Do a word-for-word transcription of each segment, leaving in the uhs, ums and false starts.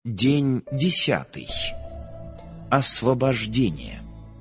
День десятый. Освобождение.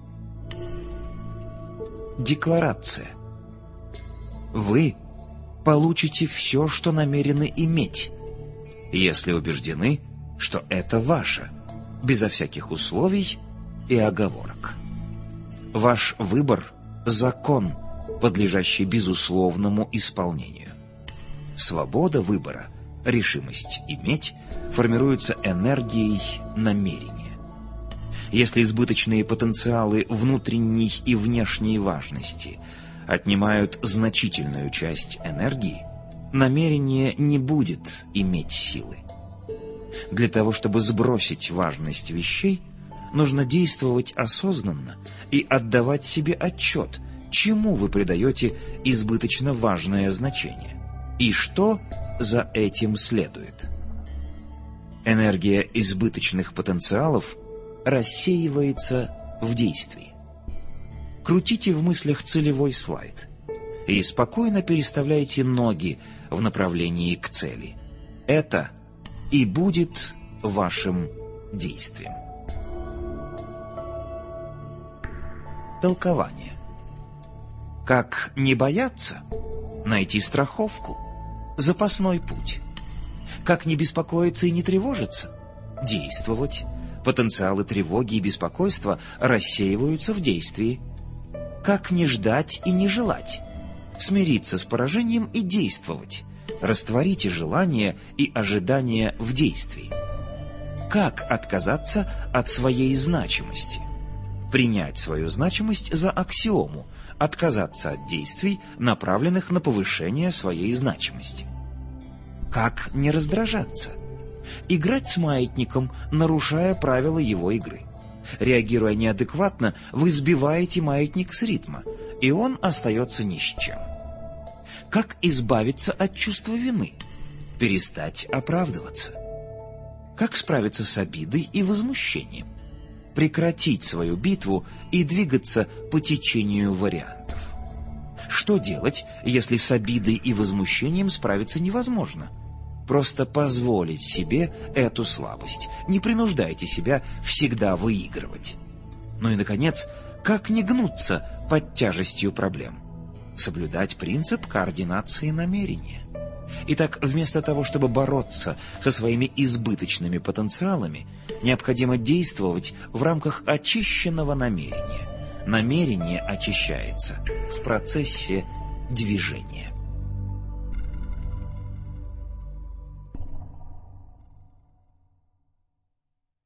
Декларация. Вы получите все, что намерены иметь, если убеждены, что это ваше, безо всяких условий и оговорок. Ваш выбор — закон, подлежащий безусловному исполнению. Свобода выбора, решимость иметь, формируется энергией намерения. Если избыточные потенциалы внутренней и внешней важности отнимают значительную часть энергии, намерение не будет иметь силы. Для того, чтобы сбросить важность вещей, нужно действовать осознанно и отдавать себе отчет, чему вы придаете избыточно важное значение и что за этим следует. Энергия избыточных потенциалов рассеивается в действии. Крутите в мыслях целевой слайд и спокойно переставляйте ноги в направлении к цели. Это и будет вашим действием. Толкование. Как не бояться? Найти страховку. Запасной путь. Как не беспокоиться и не тревожиться? Действовать. Потенциалы тревоги и беспокойства рассеиваются в действии. Как не ждать и не желать? Смириться с поражением и действовать. Растворите желания и ожидания в действии. Как отказаться от своей значимости? Принять свою значимость за аксиому, отказаться от действий, направленных на повышение своей значимости. Как не раздражаться? Играть с маятником, нарушая правила его игры. Реагируя неадекватно, вы сбиваете маятник с ритма, и он остается ни с чем. Как избавиться от чувства вины? Перестать оправдываться. Как справиться с обидой и возмущением? Прекратить свою битву и двигаться по течению вариантов. Что делать, если с обидой и возмущением справиться невозможно? Просто позволить себе эту слабость. Не принуждайте себя всегда выигрывать. Ну и, наконец, как не гнуться под тяжестью проблем? Соблюдать принцип координации намерения. Итак, вместо того, чтобы бороться со своими избыточными потенциалами, необходимо действовать в рамках очищенного намерения. Намерение очищается в процессе движения.